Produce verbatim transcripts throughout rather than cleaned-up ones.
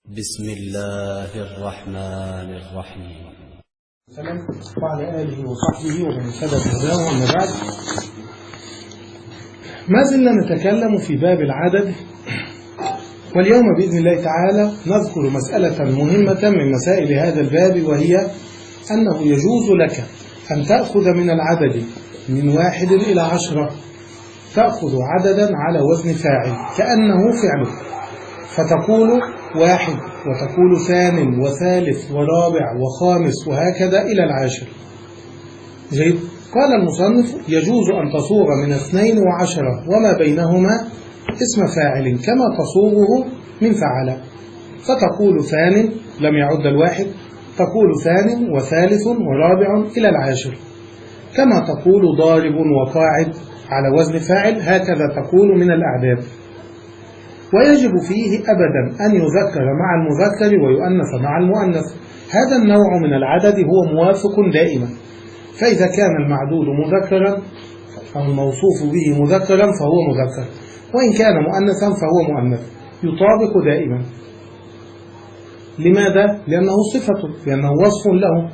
بسم الله الرحمن الرحيم. وعلى آله وصحبه ومن اهتدى بهداه. أما بعد، ما زلنا نتكلم في باب العدد، واليوم بإذن الله تعالى نذكر مسألة مهمة من مسائل هذا الباب، وهي أنه يجوز لك أن تأخذ من العدد من واحد إلى عشرة، تأخذ عددا على وزن فاعل كأنه فعله، فتقول واحد وتقول ثان وثالث ورابع وخامس وهكذا إلى العاشر. جيد. قال المصنف: يجوز أن تصوغ من اثنين وعشرة وما بينهما اسم فاعل كما تصوغه من فعل، فتقول ثان لم يعد الواحد، تقول ثان وثالث ورابع إلى العاشر، كما تقول ضارب وقاعد على وزن فاعل، هكذا تقول من الأعداد. ويجب فيه أبدا أن يذكر مع المذكر ويؤنث مع المؤنث. هذا النوع من العدد هو موافق دائما، فإذا كان المعدود مذكرا أو الموصوف به مذكرا فهو مذكر، وإن كان مؤنثا فهو مؤنث، يطابق دائما. لماذا؟ لأنه صفة، لأنه وصف له.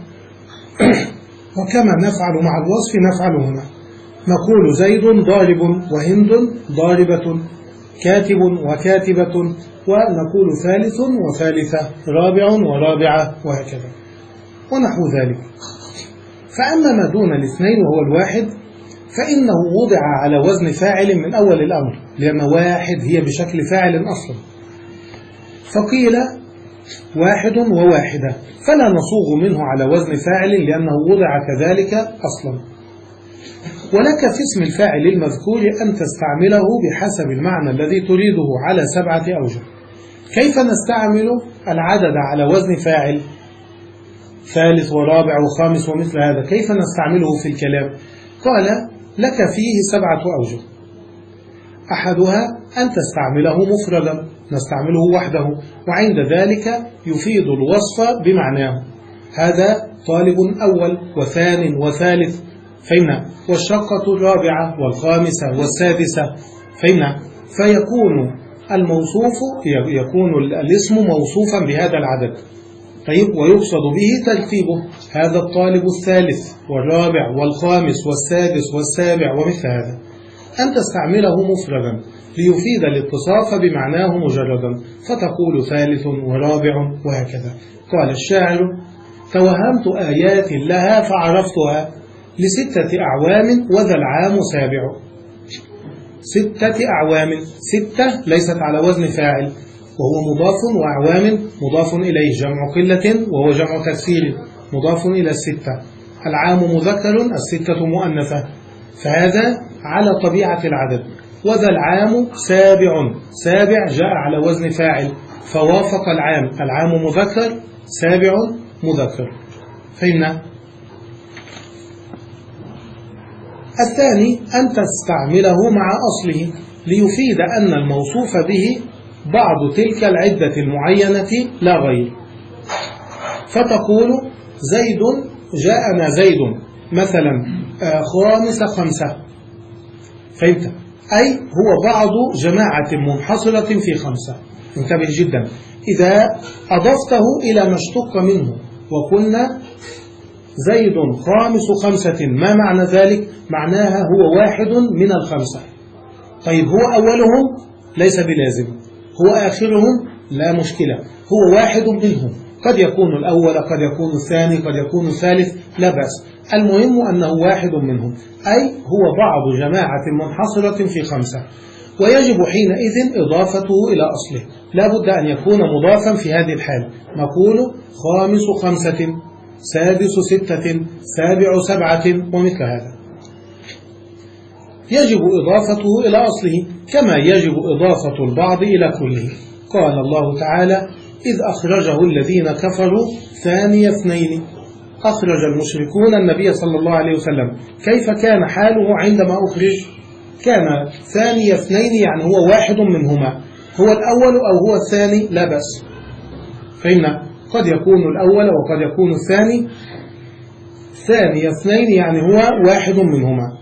وكما نفعل مع الوصف نفعل هنا، نقول زيد ضارب وهند ضاربة، كاتب وكاتبة، ونقول ثالث وثالثة، رابع ورابعة، وهكذا ونحو ذلك. فأما ما دون الاثنين وهو الواحد فإنه وضع على وزن فاعل من أول الأمر، لأن واحد هي بشكل فاعل أصلا، فقيل واحد وواحدة، فلا نصوغ منه على وزن فاعل لأنه وضع كذلك أصلا. ولك في اسم الفاعل المذكور أن تستعمله بحسب المعنى الذي تريده على سبعة أوجه. كيف نستعمل العدد على وزن فاعل ثالث ورابع وخامس ومثل هذا؟ كيف نستعمله في الكلام؟ قال: لك فيه سبعة أوجه. أحدها أن تستعمله مفردا، نستعمله وحده، وعند ذلك يفيد الوصف بمعناه، هذا طالب أول وثان وثالث، فهمنا، والشقة الرابعة والخامسة والسادسة، فهمنا، فيكون الموصوف يكون الاسم موصوفا بهذا العدد. طيب، ويقصد به ترتيبه، هذا الطالب الثالث والرابع والخامس والسادس والسابع ومثل هذا. أن تستعمله مفردا ليفيد الاتصاف بمعناه مجردا، فتقول ثالث ورابع وهكذا. قال الشاعر: توهمت آيات لها فعرفتها لستة أعوام وذا العام سابع. ستة أعوام، ستة ليست على وزن فاعل، وهو مضاف، وأعوام مضاف إليه، جمع قلة وهو جمع تكسير مضاف إلى الستة. العام مذكر، الستة مؤنثة، فهذا على طبيعة العدد. وذا العام سابع، سابع جاء على وزن فاعل فوافق العام، العام مذكر، سابع مذكر، فهمنا. الثاني أن تستعمله مع أصله ليفيد أن الموصوف به بعض تلك العدة المعينة لا غير، فتقول زيد جاءنا زيد مثلا خامس خمسة، فهمت؟ أي هو بعض جماعة منحصرة في خمسة. انتبه جدا، إذا أضفته إلى ما اشتق منه وقلنا زيد خامس خمسة، ما معنى ذلك؟ معناها هو واحد من الخمسة. طيب، هو أولهم ليس بلازم، هو آخرهم لا مشكلة، هو واحد منهم، قد يكون الأول، قد يكون الثاني، قد يكون الثالث، لا بأس، المهم أنه واحد منهم، أي هو بعض جماعة منحصرة في خمسة. ويجب حينئذ إضافته إلى أصله، لا بد أن يكون مضافا في هذه الحال. نقول خامس خمسة، سادس ستة، سابع سبعة، ومثل هذا. يجب إضافته إلى أصله كما يجب إضافة البعض إلى كله. قال الله تعالى: إذ أخرجه الذين كفروا ثاني اثنين. أخرج المشركون النبي صلى الله عليه وسلم، كيف كان حاله عندما أخرج؟ كان ثاني اثنين، يعني هو واحد منهما، هو الأول أو هو الثاني، لا بأس، فهمنا، قد يكون الأول وقد يكون الثاني. ثاني اثنين يعني هو واحد منهما.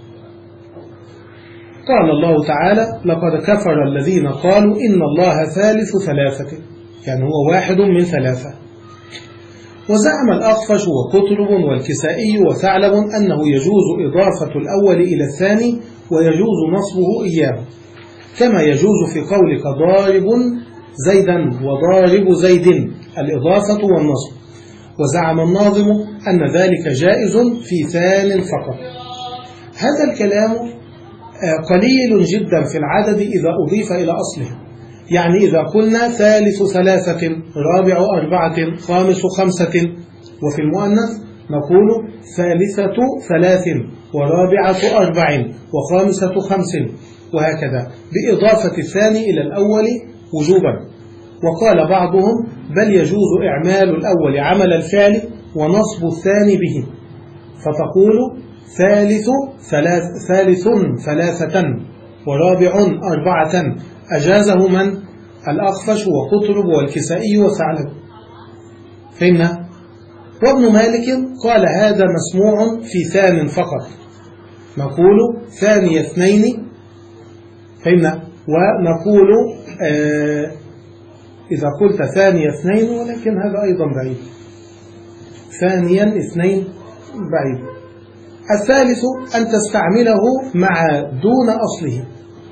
قال الله تعالى: لقد كفر الذين قالوا إن الله ثالث ثلاثة. يعني هو واحد من ثلاثة. وزعم الأخفش وقطرب والكسائي وثعلب أنه يجوز إضافة الأول إلى الثاني ويجوز نصبه إياه، كما يجوز في قولك ضارب زيدا وضارب زيد الإضافة والنصب. وزعم الناظم أن ذلك جائز في ثان فقط. هذا الكلام قليل جدا في العدد إذا أضيف إلى أصله، يعني إذا قلنا ثالث ثلاثة، رابع أربعة، خامس خمسة، وفي المؤنث نقول ثالثة ثلاث ورابعة أربع وخامسة خمس، وهكذا بإضافة الثاني إلى الأول وجوبا. وقال بعضهم بل يجوز إعمال الأول عمل الفعل ونصب الثاني به، فتقول ثالث ثلاث ثالث ثلاثة ورابع أربعة. أجازه من؟ الأخفش وقطرب والكسائي وثعلب. فهمنا؟ وابن مالك قال هذا مسموع في ثان فقط، نقول ثاني اثنين. فهمنا؟ ونقول آه إذا قلت ثاني اثنين، ولكن هذا أيضا بعيد، ثانيا اثنين بعيد. الثالث أن تستعمله مع دون أصله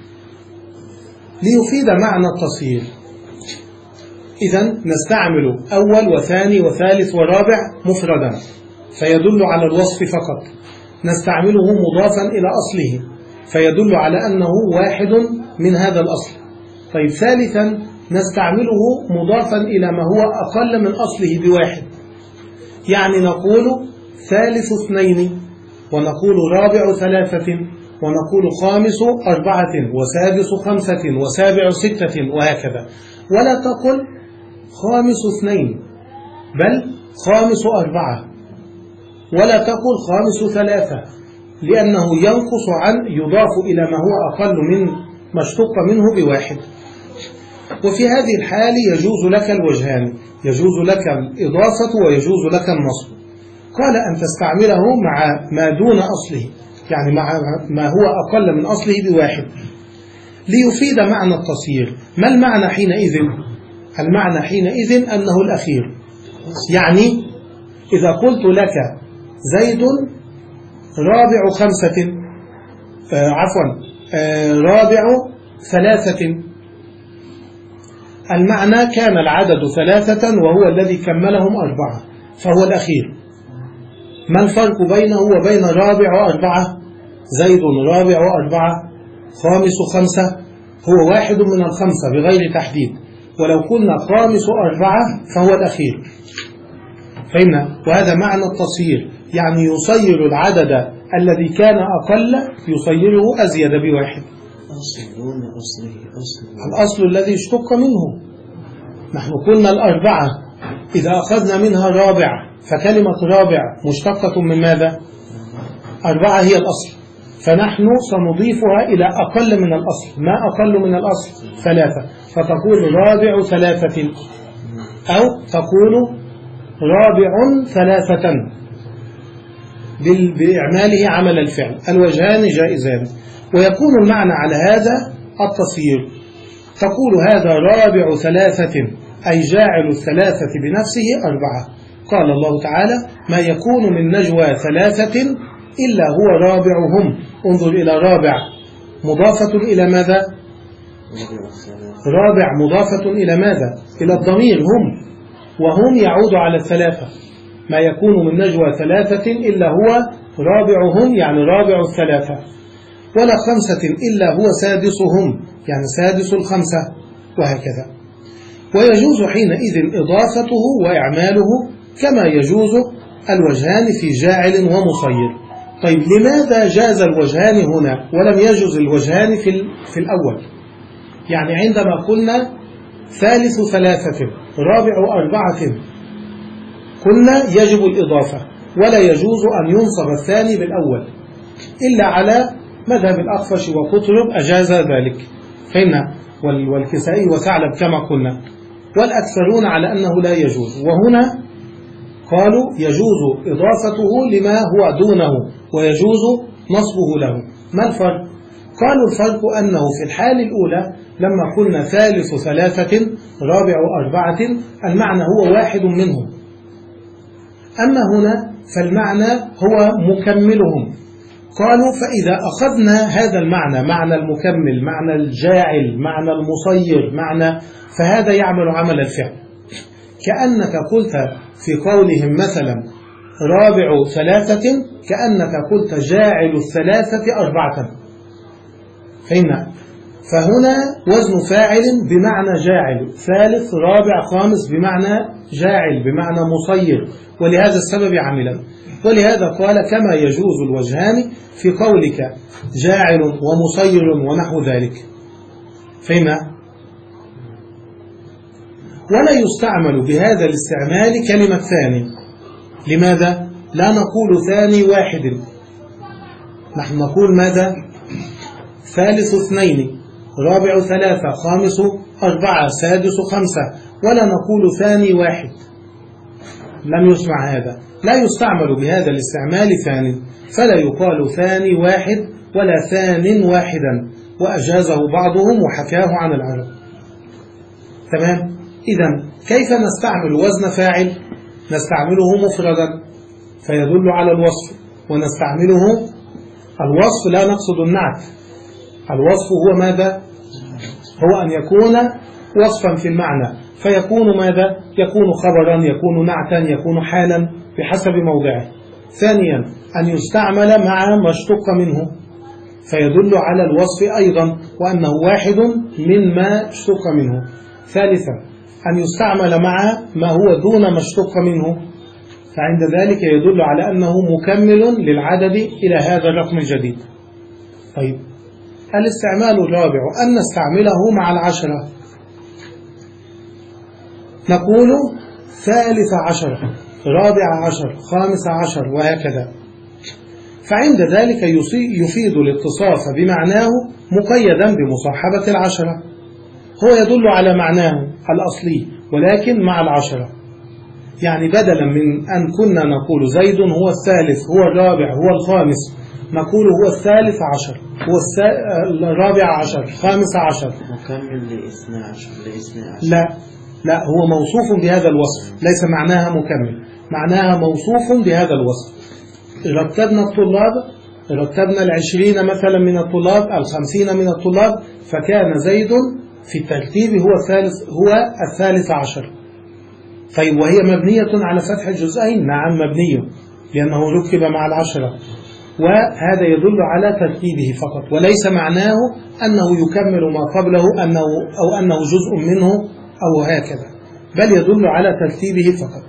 ليفيد معنى التصهير. إذن نستعمل أول وثاني وثالث ورابع مفردا فيدل على الوصف فقط، نستعمله مضافا إلى أصله فيدل على أنه واحد من هذا الأصل. طيب ثالثا نستعمله مضافا إلى ما هو أقل من أصله بواحد، يعني نقول ثالث اثنين، ونقول رابع ثلاثة، ونقول خامس أربعة، وسادس خمسة، وسابع ستة، وهكذا. ولا تقل خامس اثنين بل خامس أربعة، ولا تقل خامس ثلاثة، لأنه ينقص عن يضاف إلى ما هو أقل من ما اشتق منه بواحد. وفي هذه الحال يجوز لك الوجهان، يجوز لك الإضافة ويجوز لك النصب. قال أن تستعمله مع ما دون أصله، يعني مع ما هو أقل من أصله بواحد ليفيد معنى التصهير. ما المعنى حينئذ؟ المعنى حينئذ أنه الأخير. يعني إذا قلت لك زيد رابع خمسة آه عفوا آه رابع ثلاثة، المعنى كان العدد ثلاثة وهو الذي كملهم أربعة فهو الأخير. ما الفرق بينه وبين رابع وأربعة؟ زيد رابع وأربعة، خامس خمسة، هو واحد من الخمسة بغير تحديد. ولو قلنا خامس أربعة فهو الأخير. فهمنا؟ وهذا معنى التصهير، يعني يصير العدد الذي كان أقل يصيره أزيد بواحد. الأصل الذي اشتق منه، نحن قلنا الأربعة إذا أخذنا منها رابع فكلمة رابع مشتقة من ماذا؟ أربعة هي الأصل، فنحن سنضيفها إلى أقل من الأصل. ما أقل من الأصل؟ ثلاثة، فتقول رابع ثلاثة، أو تقول رابع ثلاثة بإعماله عمل الفعل. الوجهان جائزان. ويكون المعنى على هذا التصهير، تقول هذا رابع ثلاثة أي جاعل الثلاثة بنفسه أربعة. قال الله تعالى ما يكون من نجوى ثلاثة إلا هو رابعهم. انظر إلى رابع مضافة إلى ماذا؟ رابع مضافة إلى ماذا؟ إلى الضمير هم، وهم يعود على الثلاثة. ما يكون من نجوى ثلاثة إلا هو رابعهم، يعني رابع الثلاثة. ولا خمسة إلا هو سادسهم، يعني سادس الخمسة، وهكذا. ويجوز حينئذ إضافته وإعماله كما يجوز الوجهان في جاعل ومصير. طيب لماذا جاز الوجهان هنا ولم يجوز الوجهان في, في الأول؟ يعني عندما قلنا ثالث ثلاثة رابع أربعة قلنا يجب الإضافة ولا يجوز أن ينصب الثاني بالأول، إلا على مذهب الأخفش وقطرب أجاز ذلك. فهمنا؟ والكسائي وثعلب كما قلنا، والأكثرون على أنه لا يجوز. وهنا قالوا يجوز إضافته لما هو دونه ويجوز نصبه له. ما الفرق؟ قالوا الفرق أنه في الحال الأولى لما قلنا ثالث ثلاثة رابع أربعة المعنى هو واحد منهم، أما هنا فالمعنى هو مكملهم. قالوا فإذا أخذنا هذا المعنى، معنى المكمل، معنى الجاعل، معنى المصير، معنى فهذا يعمل عمل الفعل، كأنك قلت في قولهم مثلا رابع ثلاثة كأنك قلت جاعل الثلاثة أربعة. فهمنا؟ فهنا وزن فاعل بمعنى جاعل، ثالث رابع خامس بمعنى جاعل بمعنى مصير، ولهذا السبب عملا. ولهذا قال كما يجوز الوجهان في قولك جاعل ومصير ونحو ذلك. فهمنا؟ ولا يستعمل بهذا الاستعمال كلمة ثاني. لماذا؟ لا نقول ثاني واحد، نحن نقول ماذا؟ ثالث اثنين، رابع ثلاثة، خامس أربعة، سادس خمسة، ولا نقول ثاني واحد. لم يسمع هذا، لا يستعمل بهذا الاستعمال ثاني، فلا يقال ثاني واحد ولا ثان واحدا، وأجازه بعضهم وحكاه عن العرب. تمام؟ إذن كيف نستعمل وزن فاعل؟ نستعمله مفردا فيدل على الوصف، ونستعمله الوصف لا نقصد النعت. الوصف هو ماذا؟ هو أن يكون وصفا في المعنى، فيكون ماذا؟ يكون خبرا، يكون نعتا، يكون حالا بحسب موضعه. ثانيا أن يستعمل مع ما اشتق منه فيدل على الوصف أيضا وأنه واحد من ما اشتق منه. ثالثا أن يستعمل مع ما هو دون ما اشتق منه، فعند ذلك يدل على أنه مكمل للعدد إلى هذا الرقم الجديد. طيب الاستعمال الرابع أن نستعمله مع العشرة، نقول ثالث عشر، رابع عشر، خامس عشر، وهكذا. فعند ذلك يفيد الاتصاف بمعناه مقيدا بمصاحبة العشرة، هو يدل على معناه الأصلي ولكن مع العشرة. يعني بدلا من أن كنا نقول زيد هو الثالث، هو الرابع، هو الخامس، نقول هو الثالث عشر، هو الرابع عشر، خامس عشر. مكمل لاثنى عشر لاثنى عشر. لا لا، هو موصوف بهذا الوصف، ليس معناها مكمل، معناها موصوف بهذا الوصف. رتبنا الطلاب، رتبنا العشرين مثلا من الطلاب، الخمسين من الطلاب، فكان زيد في الترتيب هو الثالث، هو الثالث عشر. طيب وهي مبنية على فتح الجزئين؟ نعم مبنية، لأنه ركب مع العشرة، وهذا يدل على ترتيبه فقط، وليس معناه أنه يكمل ما قبله أنه أو أنه جزء منه أو هكذا، بل يدل على ترتيبه فقط.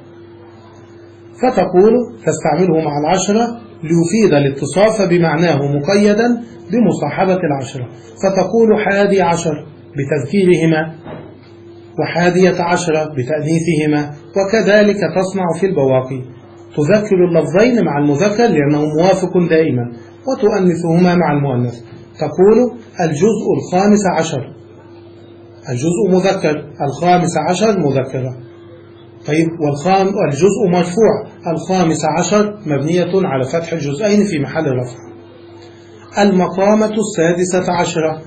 فتقول تستعمله مع العشرة ليفيد الاتصاف بمعناه مقيدا بمصاحبة العشرة، فتقول حادي عشر بتذكيرهما، وحادية عشرة بتأنيثهما، وكذلك تصنع في البواقي، تذكر اللفظين مع المذكر لأنه موافق دائما، وتؤنثهما مع المؤنث. تقول الجزء الخامس عشر، الجزء مذكر، الخامس عشر مذكرة. طيب والخام والجزء مرفوع، الخامس عشر مبنية على فتح الجزئين في محل رفع. المقامة السادسة عشرة.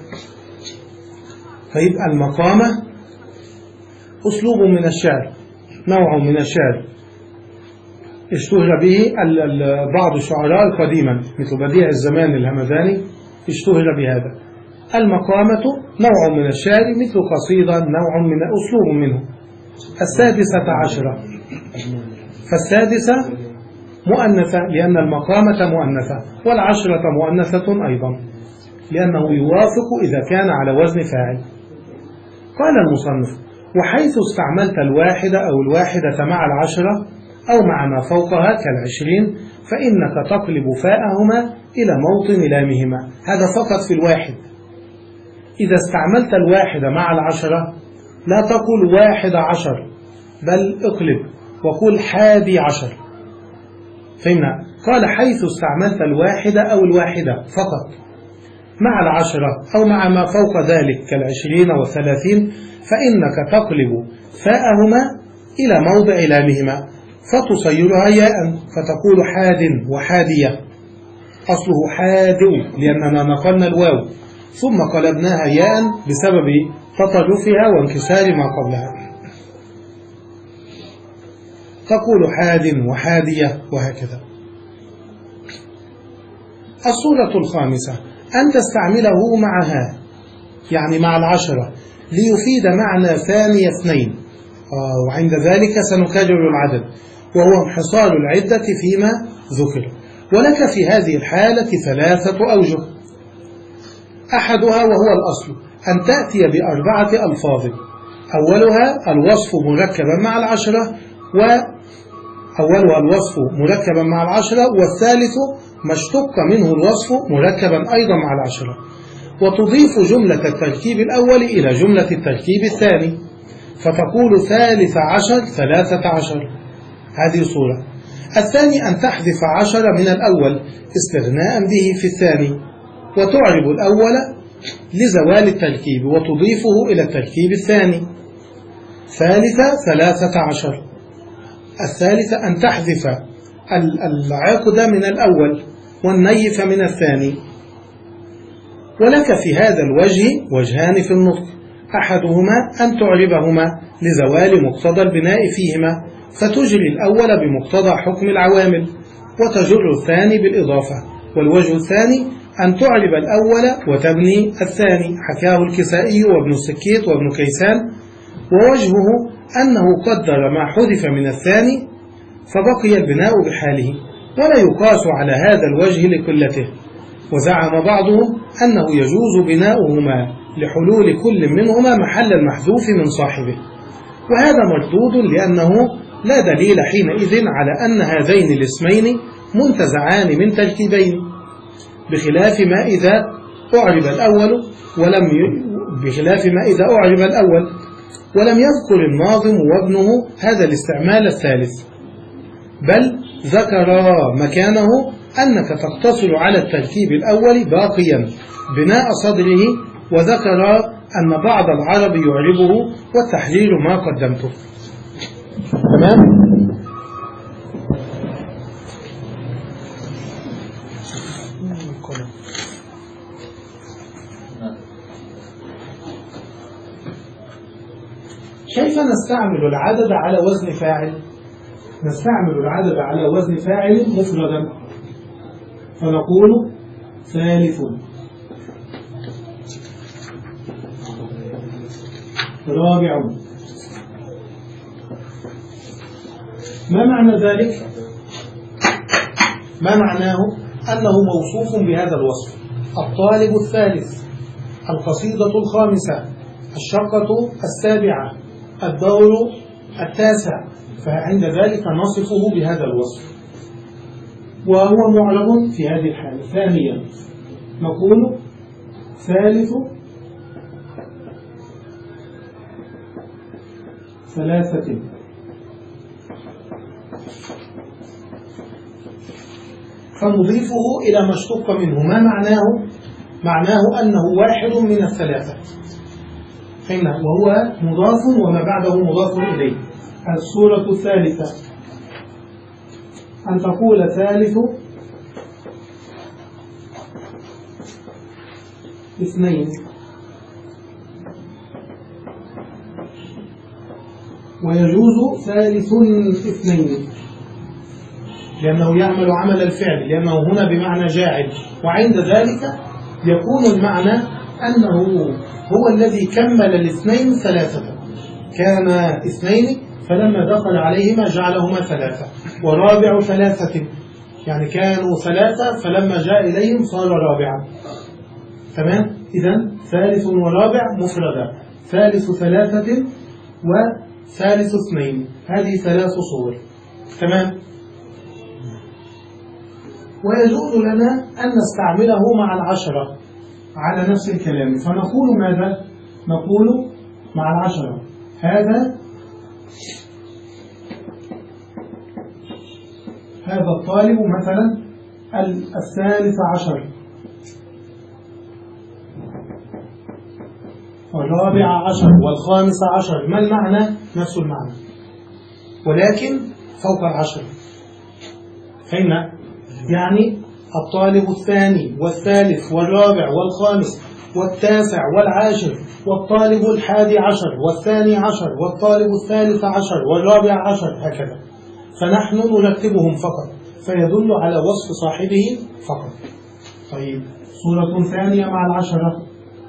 طيب المقامة أسلوب من الشعر، نوع من الشعر اشتهر به بعض الشعراء قديما مثل بديع الزمان الهمداني، اشتهر بهذا. المقامة نوع من الشعر مثل قصيدة، نوع من أسلوب منه. السادسة عشرة، فالسادسة مؤنثة لأن المقامة مؤنثة، والعشرة مؤنثة أيضا لأنه يوافق إذا كان على وزن فاعل. قال المصنف وحيث استعملت الواحدة أو الواحدة مع العشرة أو مع ما فوقها كالعشرين فإنك تقلب فاءهما إلى موطن لامهما. هذا فقط في الواحد. إذا استعملت الواحدة مع العشرة لا تقول واحد عشر، بل اقلب وقل حادي عشر. فهمنا؟ قال حيث استعملت الواحدة أو الواحدة فقط مع العشرة أو مع ما فوق ذلك كالعشرين والثلاثين فإنك تقلب فاءهما إلى موضع لامهما فتصيرها ياء فتقول حاد وحادية. أصله حادئ لأننا نقلنا الواو، ثم قلبناها ياء بسبب تطرفها وانكسار ما قبلها. تقول حاد وحادية وهكذا. الصورة الخامسة أن تستعمله معها، يعني مع العشرة، ليفيد معنى ثاني اثنين، آه وعند ذلك سنكرر العدد، وهو انحصار العدة فيما ذكر. ولك في هذه الحالة ثلاثة أوجه. أحدها وهو الأصل أن تأتي بأربعة ألفاظ، أولها الوصف مركبا مع العشرة و أولها الوصف مركبا مع العشرة والثالث ما اشتق منه الوصف مركبا أيضا مع العشرة، وتضيف جملة التركيب الأول إلى جملة التركيب الثاني فتقول ثالث عشر ثلاثة عشر. هذه صورة. الثاني أن تحذف عشر من الأول استغناء به في الثاني، وتعرب الأول لزوال التركيب وتضيفه إلى التركيب الثاني. ثالثة ثلاثة عشر. الثالثة أن تحذف العقد من الأول والنيف من الثاني. ولك في هذا الوجه وجهان في النطق، أحدهما أن تعربهما لزوال مقتضى البناء فيهما فتجري الأول بمقتضى حكم العوامل وتجر الثاني بالإضافة، والوجه الثاني أن تعرب الأول وتبني الثاني، حكاه الكسائي وابن السكيت وابن كيسان. ووجهه أنه قدر ما حذف من الثاني فبقي البناء بحاله ولا يقاس على هذا الوجه لقلته. وزعم بعضهم أنه يجوز بناؤهما لحلول كل منهما محل المحذوف من صاحبه، وهذا مردود لأنه لا دليل حينئذ على أن هذين الاسمين منتزعان من تركيبين، بخلاف ما إذا أعرب الأول ولم ي... بخلاف ما إذا أعرب الأول ولم يذكر الناظم وابنه هذا الاستعمال الثالث، بل ذكر مكانه أنك تقتصر على التركيب الأول باقيا بناء صدره، وذكر أن بعض العرب يعربه والتحرير ما قدمته. تمام؟ كيف نستعمل العدد على وزن فاعل؟ نستعمل العدد على وزن فاعل مفردا، فنقول ثالث، رابع. ما معنى ذلك؟ ما معناه؟ أنه موصوف بهذا الوصف: الطالب الثالث، القصيدة الخامسة، الشقة السابعة، الدور التاسع، فعند ذلك نصفه بهذا الوصف وهو معرب في هذه الحالة. ثانيا نقول ثالث ثلاثة، فنضيفه إلى ما اشتق منه. ما معناه؟ معناه أنه واحد من الثلاثة، فهمنا، وهو مضاف وما بعده مضاف إليه. الصورة الثالثة أن تقول ثالث اثنين، ويجوز ثالث اثنين لأنه يعمل عمل الفعل، لأنه هنا بمعنى جاعل، وعند ذلك يكون المعنى أنه هو الذي كمل الاثنين ثلاثة، كان اثنين فلما دخل عليهما جعلهما ثلاثة، ورابع ثلاثة، يعني كانوا ثلاثة فلما جاء إليهم صار رابعا. تمام؟ إذن ثالث ورابع مفردة، ثالث ثلاثة وثالث اثنين، هذه ثلاث صور. تمام؟ ويجوز لنا أن نستعمله مع العشرة على نفس الكلام، فنقول ماذا؟ نقول مع العشرة هذا هذا الطالب مثلا الثالث عشر، والرابع عشر، والخامس عشر. ما المعنى؟ نفس المعنى ولكن فوق العشر. فهمنا؟ يعني الطالب الثاني والثالث والرابع والخامس والتاسع والعاشر والطالب الحادي عشر والثاني عشر والطالب الثالث عشر والرابع عشر، هكذا. فنحن نرتبهم فقط، فيدل على وصف صاحبه فقط. طيب، صورة ثانية مع العشرة،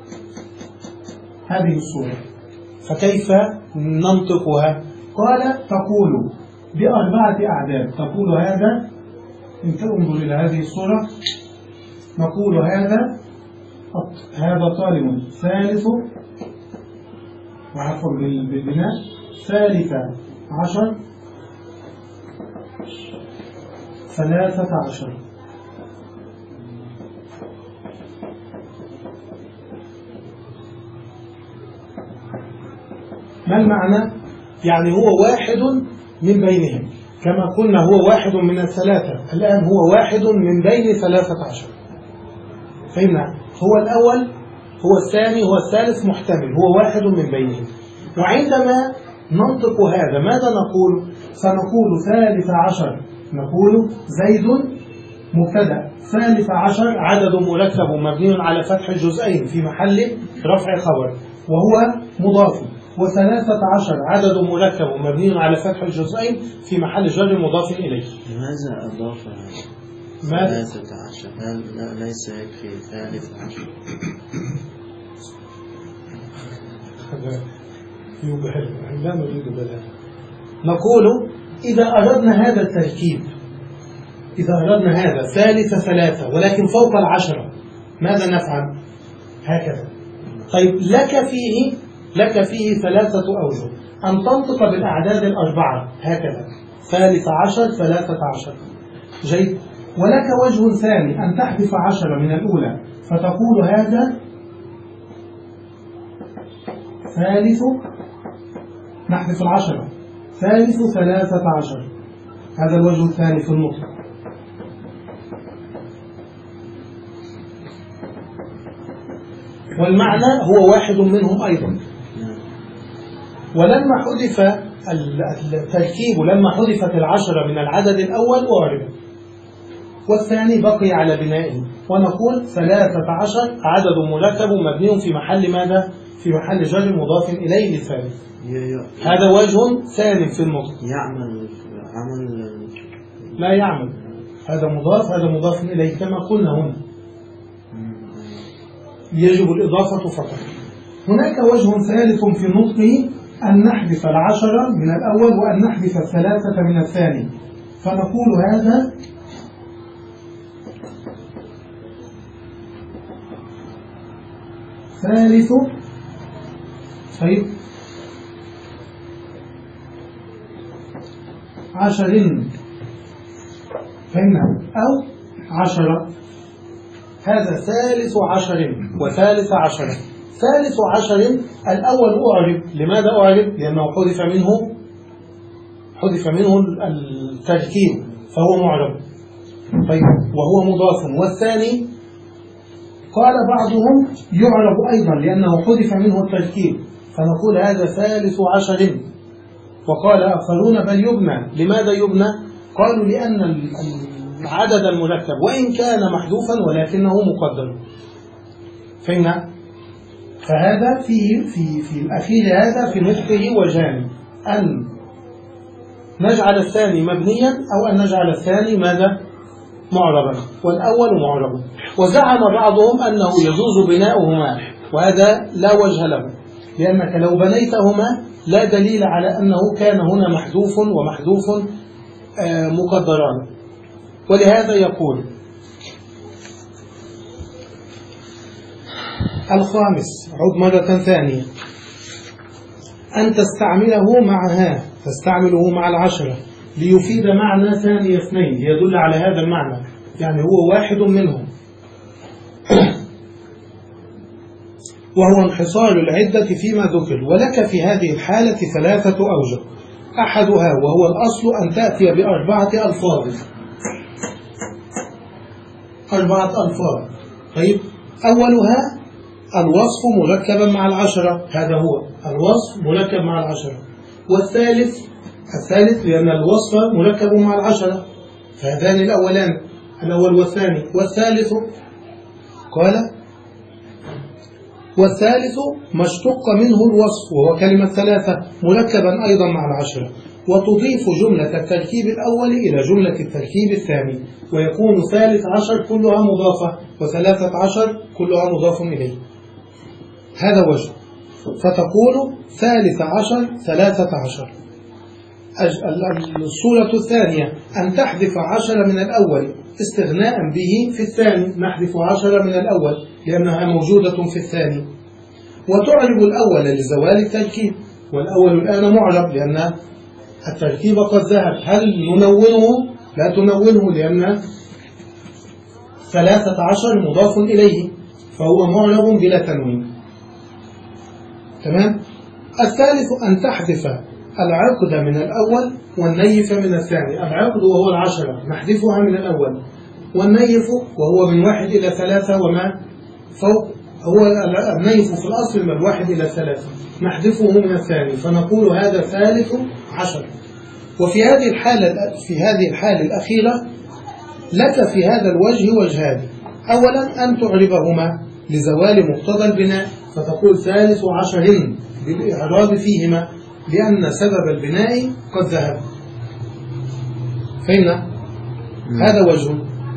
هذه الصورة، فكيف ننطقها؟ قال تقول بأربعة أعداد. تقول هذا، انت انظر إلى هذه الصورة، نقول هذا هذا طالب ثالث، وعفوا بالبناء، ثالث عشر، ثلاثة عشر. ما المعنى؟ يعني هو واحد من بينهم، كما قلنا هو واحد من الثلاثة، الآن هو واحد من بين ثلاثة عشر. فهمنا؟ هو الأول، هو الثاني، هو الثالث محتمل، هو واحد من بينهم. وعندما ننطق هذا ماذا نقول؟ سنقول ثالث عشر، نقول زيد مبتدأ، ثالث عشر عدد مركب مبني على فتح الجزئين في محل رفع خبر وهو مضاف، وثلاثة عشر عدد مركب مبني على فتح الجزئين في محل جر مضاف إليه. لماذا أضاف ثلاثة عشر؟ هل ليس يكفي ثالث عشر؟ يبهل، لا نريد بلاغ. نقول إذا أردنا هذا التركيب، إذا أردنا هذا ثالث ثلاثة ولكن فوق العشرة، ماذا نفعل؟ هكذا. طيب، لك فيه لك فيه ثلاثة أوجه، أن تنطق بالأعداد الأربعة هكذا، ثالث عشر، ثلاثة عشر، جيد. ولك وجه ثاني، أن تحذف عشرة من الأولى، فتقول هذا ثالث، نحذف العشرة، ثالث ثلاثة عشر، هذا الوجه الثاني في النطق. والمعنى هو واحد منهم أيضا. ولما حذف التركيب، لما حذفت العشرة من العدد الأول أعرب، والثاني بقي على بنائه، ونقول ثلاثة عشر عدد مركب مبني في محل ماذا؟ في محل جر مضاف إليه للثالث. هذا وجه ثاني في النطق. يعمل عمل لا يعمل، هذا مضاف، هذا مضاف إليه كما قلنا هنا، يجب الإضافة فقط. هناك وجه ثالث في نطقه، أن نحذف العشرة من الأول وأن نحذف الثلاثة من الثاني، فنقول هذا ثالث، طيب، عشر، فهمنا؟ أو عشرة، هذا ثالث عشر وثالث عشر. ثالث عشر الأول أعرب، لماذا أعرب؟ لأنه حذف منه حذف منه التركيب فهو معرب، طيب، وهو مضاف. والثاني قال بعضهم يعرب أيضا لأنه حذف منه التركيب، فنقول هذا ثالث عشر. وقال آخرون بل يبنى. لماذا يبنى؟ قالوا لأن العدد المركب وإن كان محذوفا ولكنه مقدر. فهمنا؟ فهذا في في في الأخير هذا في نطقه وجهان، أن نجعل الثاني مبنيا أو أن نجعل الثاني ماذا؟ معربا، والأول معرب. وزعم بعضهم أنه يجوز بناؤهما، وهذا لا وجه له، لأنك لو بنيتهما لا دليل على أنه كان هنا محذوف ومحذوف مقدران. ولهذا يقول الخامس، عد مرة ثانية، أن تستعمله معها، تستعمله مع العشرة ليفيد معنى ثاني اثنين، يدل على هذا المعنى، يعني هو واحد منهم، وهو انحصار العدة فيما ذكر. ولك في هذه الحالة ثلاثة أوجه، أحدها وهو الأصل أن تأتي بأربعة ألفاظ، أربعة ألفاظ، طيب، أولها الوصف مركبا مع العشرة، هذا هو الوصف مركب مع العشرة. والثالث الثالث لأن الوصف مركب مع العشرة، فهذان الأولان الأول والثاني. والثالث قال والثالث ما اشتق منه الوصف وهو كلمة ثلاثة مركبا أيضا مع العشرة، وتضيف جملة التركيب الأول إلى جملة التركيب الثاني، ويكون ثالث عشر كلها مضافة وثلاثة عشر كلها مضاف إليه. هذا وجه. فتقول ثالث عشر ثلاثة عشر. الصورة الثانية أن تحذف عشر من الأول استغناء به في الثاني، نحذف عشر من الأول لأنها موجودة في الثاني، وتعرب الأول لزوال التركيب، والأول الآن معرب لأن التركيب قد ذهب. هل ننونه؟ لا تنونه لأن ثلاثة عشر مضاف إليه فهو معرب بلا تنوين. تمام؟ الثالث أن تحذف العقد من الأول والنيف من الثاني. العقد وهو العشرة نحذفها من الأول، والنيف وهو من واحد إلى ثلاثة وما فوق، هو النيف في الأصل من الواحد إلى ثلاثة نحذفه من الثاني، فنقول هذا ثالث عشر. وفي هذه الحالة في هذه الحالة الأخيرة لك في هذا الوجه وجهان. أولا أن تعربهما لزوال مقتضى البناء، فتقول ثالث عشر بالإعراب فيهما لأن سبب البناء قد ذهب. فهمنا؟ هذا وجه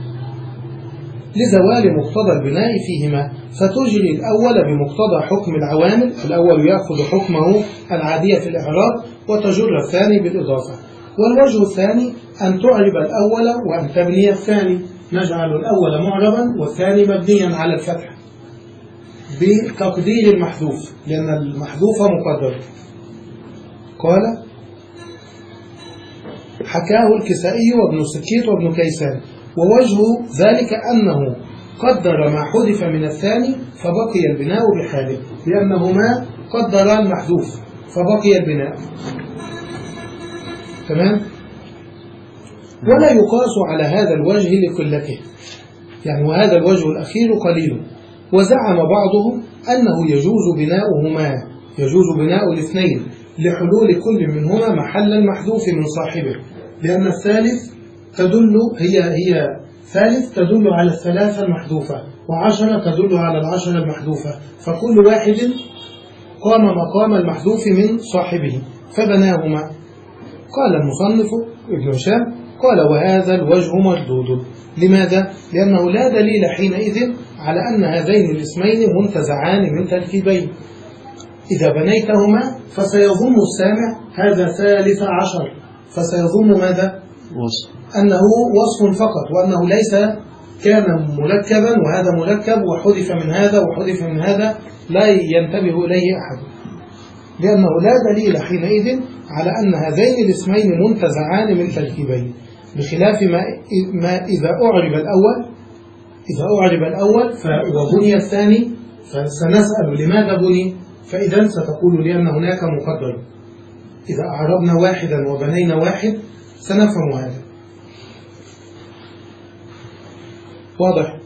لزوال مقتضى البناء فيهما، فتجري الأول بمقتضى حكم العوامل، الأول يأخذ حكمه العادية في الإعراب وتجر الثاني بالإضافة. والوجه الثاني أن تعرب الأول وأن تبني الثاني، نجعل الأول معربا والثاني مبنيا على الفتح بتقدير المحذوف لأن المحذوف مقدر. قال حكاه الكسائي وابن السكيت وابن كيسان، ووجه ذلك أنه قدر ما حذف من الثاني فبقي البناء بحاله، لأنهما قدر المحذوف فبقي البناء. تمام؟ ولا يقاس على هذا الوجه لقلته، يعني وهذا الوجه الأخير قليل. وزعم بعضهم أنه يجوز بناؤهما يجوز بناء الاثنين لحلول كل منهما محل المحذوف من صاحبه، لأن الثالث تدل هي هي ثالث تدل على الثلاثة المحذوفة، وعشرة تدل على العشرة المحذوفة، فكل واحد قام مقام المحذوف من صاحبه فبناهما. قال المصنف ابن هشام قال وهذا الوجه مردود. لماذا؟ لأنه لا دليل حينئذ على أن هذين الاسمين منتزعان من تركيبين. إذا بنيتهما فسيظن السامع هذا ثالث عشر، فسيظن ماذا؟ وصف. أنه وصف فقط، وأنه ليس كان مركبا وهذا مركب وحذف من هذا وحذف من هذا، لا ينتبه إليه أحد، لأنه لا دليل حينئذ على أن هذين الاسمين منتزعان من تركيبين، بخلاف ما, ما إذا أعرب الأول إذا أعرب الأول وبني الثاني فسنسأل لماذا بني، فإذا ستقول لأن هناك مقدر. إذا أعربنا واحدا وبنينا واحد سنفهم هذا. واضح؟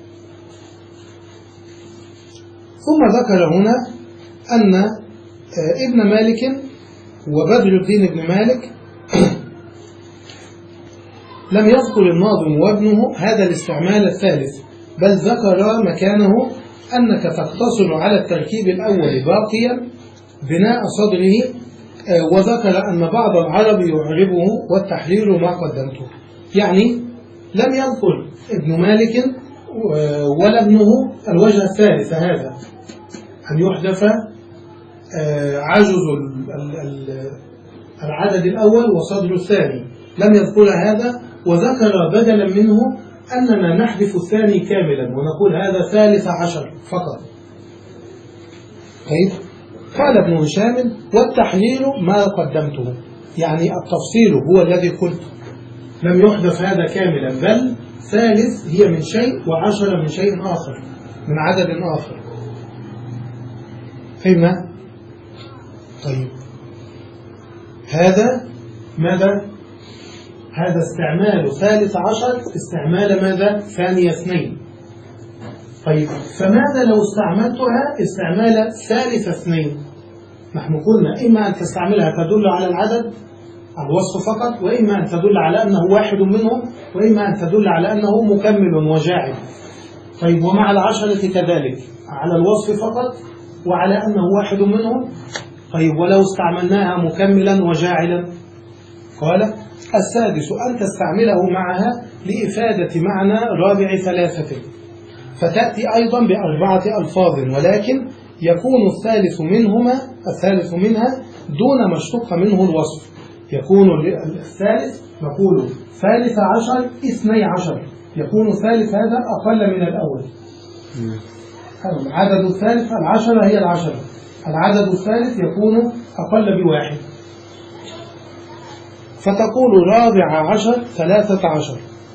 ثم ذكر هنا أن ابن مالك وبدر الدين ابن مالك لم يذكر الناظم وابنه هذا الاستعمال الثالث، بل ذكر مكانه أنك تقتصر على التركيب الأول باقيا بناء صدره، وذكر أن بعض العرب يعربه والتحرير ما قدمته. يعني لم يذكر ابن مالك ولا ابنه الوجه الثالث هذا أن يحدث عجز العدد الأول وصدر الثاني، لم يذكر هذا، وذكر بدلا منه أننا نحذف الثاني كاملا ونقول هذا ثالث عشر فقط. طيب قال ابن هشام والتحليل ما قدمته، يعني التفصيل هو الذي قلت، لم يحدث هذا كاملا بل ثالث هي من شيء وعشرة من شيء آخر من عدد آخر. فهمنا؟ طيب هذا ماذا؟ هذا استعمال ثالث عشر استعمال ماذا؟ ثاني اثنين. طيب فماذا لو استعملتها استعمال ثالث اثنين؟ نحن قلنا إما أن تستعملها تدل على العدد الوصف فقط، وإما أن تدل على أنه واحد منهم وإما أن تدل على أنه مكمل وجاعل. طيب ومع العشرة كذلك على الوصف فقط وعلى أنه واحد منهم. طيب ولو استعملناها مكملا وجاعلا؟ قال السادس أن تستعمله معها لإفادة معنى رابع ثلاثة، فتأتي أيضا بأربعة ألفاظ، ولكن يكون الثالث منهما الثالث منها دون ما اشتق منه الوصف. يكون الثالث نقول ثالث عشر اثني عشر، يكون الثالث هذا أقل من الأول. العدد الثالث العشرة هي العشرة، العدد الثالث يكون أقل بواحد، فتقول رابع عشر ثلاثة عشر.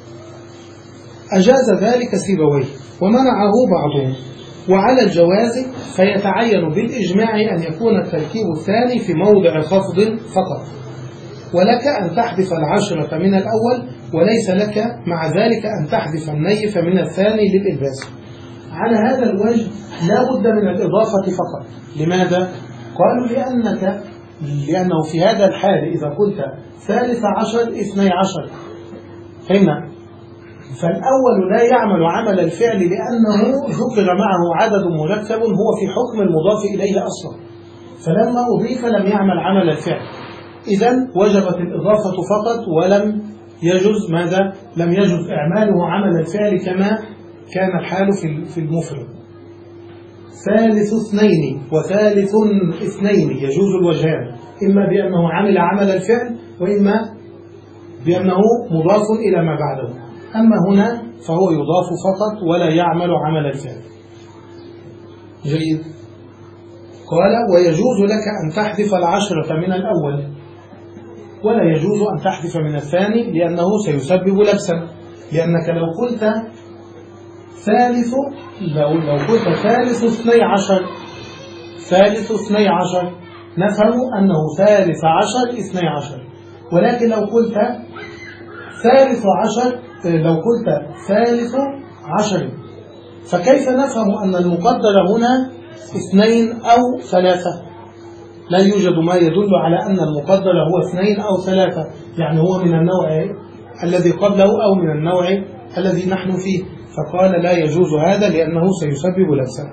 أجاز ذلك سيبويه ومنعه بعضهم. وعلى الجواز فيتعين بالإجماع أن يكون التركيب الثاني في موضع خفض فقط، ولك أن تحذف العشرة من الأول، وليس لك مع ذلك أن تحذف النيف من الثاني للإلباس. على هذا الوجه لا بد من الإضافة فقط. لماذا؟ قالوا لأنك لأنه في هذا الحال إذا قلت ثالث عشر اثني عشر فهمنا، فالأول لا يعمل عمل الفعل لأنه ذكر معه عدد مركب هو في حكم المضاف إليه أصلا، فلما أضيف لم يعمل عمل الفعل، إذن وجبت الإضافة فقط ولم يجوز ماذا؟ لم يجوز إعماله عمل الفعل كما كان الحال في المفرد. ثالث اثنين وثالث اثنين يجوز الوجهان، إما بأنه عمل عمل الفعل وإما بأنه مضاف إلى ما بعده. أما هنا فهو يضاف فقط ولا يعمل عمل الفعل. جيد. قال ويجوز لك أن تحذف العشرة من الأول، ولا يجوز أن تحذف من الثاني لأنه سيسبب لبسا، لأنك لو قلت ثالث لو, لو قلت ثالث اثني عشر ثالث اثني عشر نفهم أنه ثالث عشر اثني عشر، ولكن لو قلت ثالث عشر لو قلت ثالث عشر فكيف نفهم أن المقدر هنا اثنين أو ثلاثة؟ لا يوجد ما يدل على أن المقدر هو اثنين أو ثلاثة، يعني هو من النوع الذي قبله أو من النوع الذي نحن فيه، فقال لا يجوز هذا لأنه سيسبب لبسا.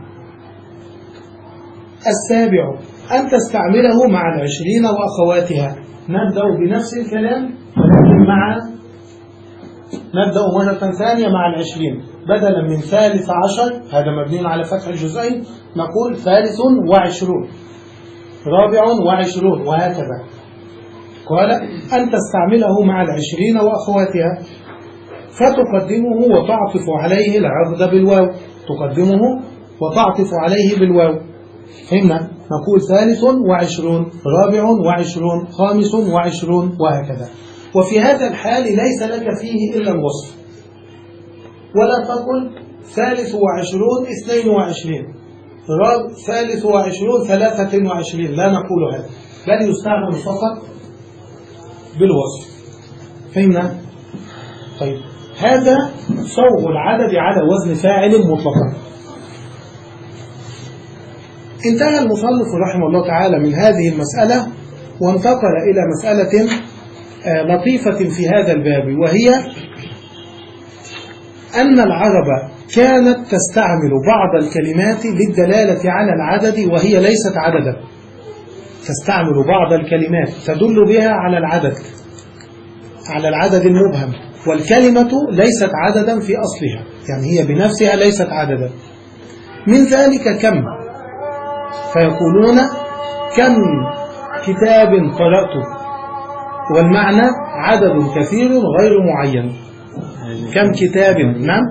السابع أن تستعمله مع العشرين وأخواتها. نبدأ بنفس الكلام ولكن مع نبدأ مرة ثانية مع العشرين، بدلا من ثالث عشر هذا مبني على فتح الجزئين نقول ثالث وعشرون، رابع وعشرون، وهكذا. قال أن تستعمله مع العشرين وأخواتها، فتقدمه وتعطف عليه العقد بالواو، تقدمه وتعطف عليه بالواو. فهمنا؟ نقول ثالث وعشرون، رابع وعشرون، خامس وعشرون، وهكذا. وفي هذا الحال ليس لك فيه إلا الوصف، ولا تقل ثالث وعشرون اثنين وعشرين، ثالث وعشرون ثلاثة وعشرين، لا نقول هذا، بل يستعمل فقط بالوصف. فهمنا؟ طيب هذا صوغ العدد على وزن فاعل مطلقا. انتهى المصنف رحمه الله تعالى من هذه المسألة وانتقل إلى مسألة لطيفة في هذا الباب، وهي أن العرب كانت تستعمل بعض الكلمات للدلالة على العدد وهي ليست عددا. تستعمل بعض الكلمات تدل بها على العدد على العدد المبهم، والكلمة ليست عددا في أصلها، يعني هي بنفسها ليست عددا. من ذلك كم، فيقولون كم كتاب قرأته، والمعنى عدد كثير غير معين. كم كتاب، نعم،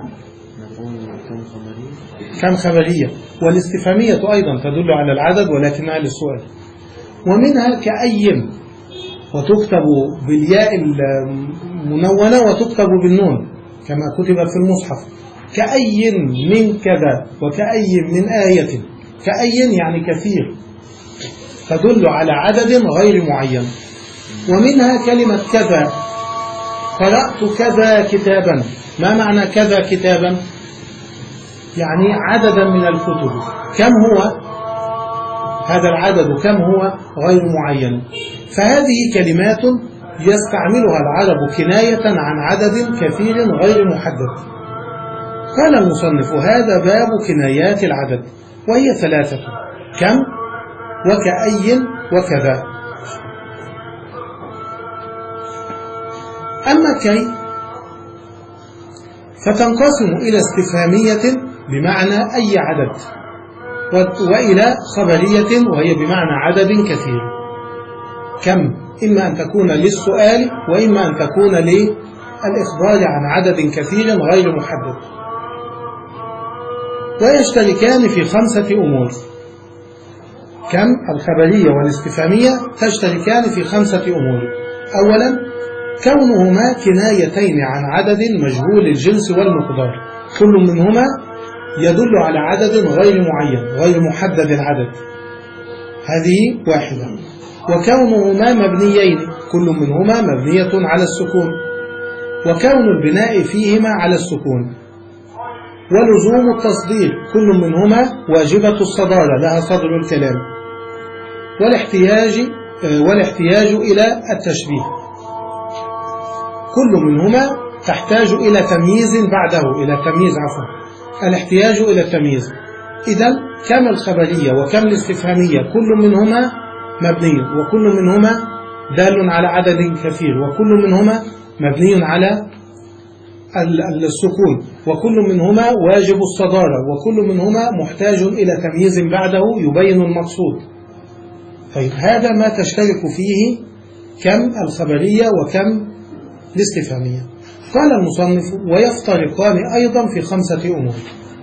كم خبرية، والاستفهامية أيضا تدل على العدد ولكنها للسؤال. ومنها كأي، وتكتب بالياء المنونة وتكتب بالنون كما كتب في المصحف، كأي من كذا وكأي من آية. كأي يعني كثير، تدل على عدد غير معين. ومنها كلمة كذا، قرأت كذا كتابا. ما معنى كذا كتابا؟ يعني عددا من الكتب. كم هو هذا العدد؟ كم هو؟ غير معين. فهذه كلمات يستعملها العرب كناية عن عدد كثير غير محدد. قال المصنف: هذا باب كنايات العدد، وهي ثلاثة: كم، وكأي، وكذا. أما كي فتنقسم إلى استفهامية بمعنى أي عدد، وإلى خبرية وهي بمعنى عدد كثير. كم إما أن تكون للسؤال، وإما أن تكون للإخبار عن عدد كثير غير محدد. ويشتركان في خمسة أمور. كم الخبرية والاستفهامية تشتركان في خمسة أمور. أولا، كونهما كنايتين عن عدد مجهول الجنس والمقدار، كل منهما يدل على عدد غير معين غير محدد العدد، هذه واحدة. وكونهما مبنيين، كل منهما مبنية على السكون، وكون البناء فيهما على السكون. ولزوم التصدير، كل منهما واجبة الصدارة، لها صدر الكلام. والاحتياج والاحتياج إلى التشبيه، كل منهما تحتاج إلى تمييز بعده، إلى تمييز عفوا الاحتياج إلى التمييز. إذن كم الخبرية وكم الاستفهامية كل منهما مبني، وكل منهما دال على عدد كثير، وكل منهما مبني على السكون، وكل منهما واجب الصدارة، وكل منهما محتاج إلى تمييز بعده يبين المقصود. طيب، هذا ما تشترك فيه كم الخبرية وكم الاستفهامية. قال المصنف: ويفترقان أيضا في خمسة أمور.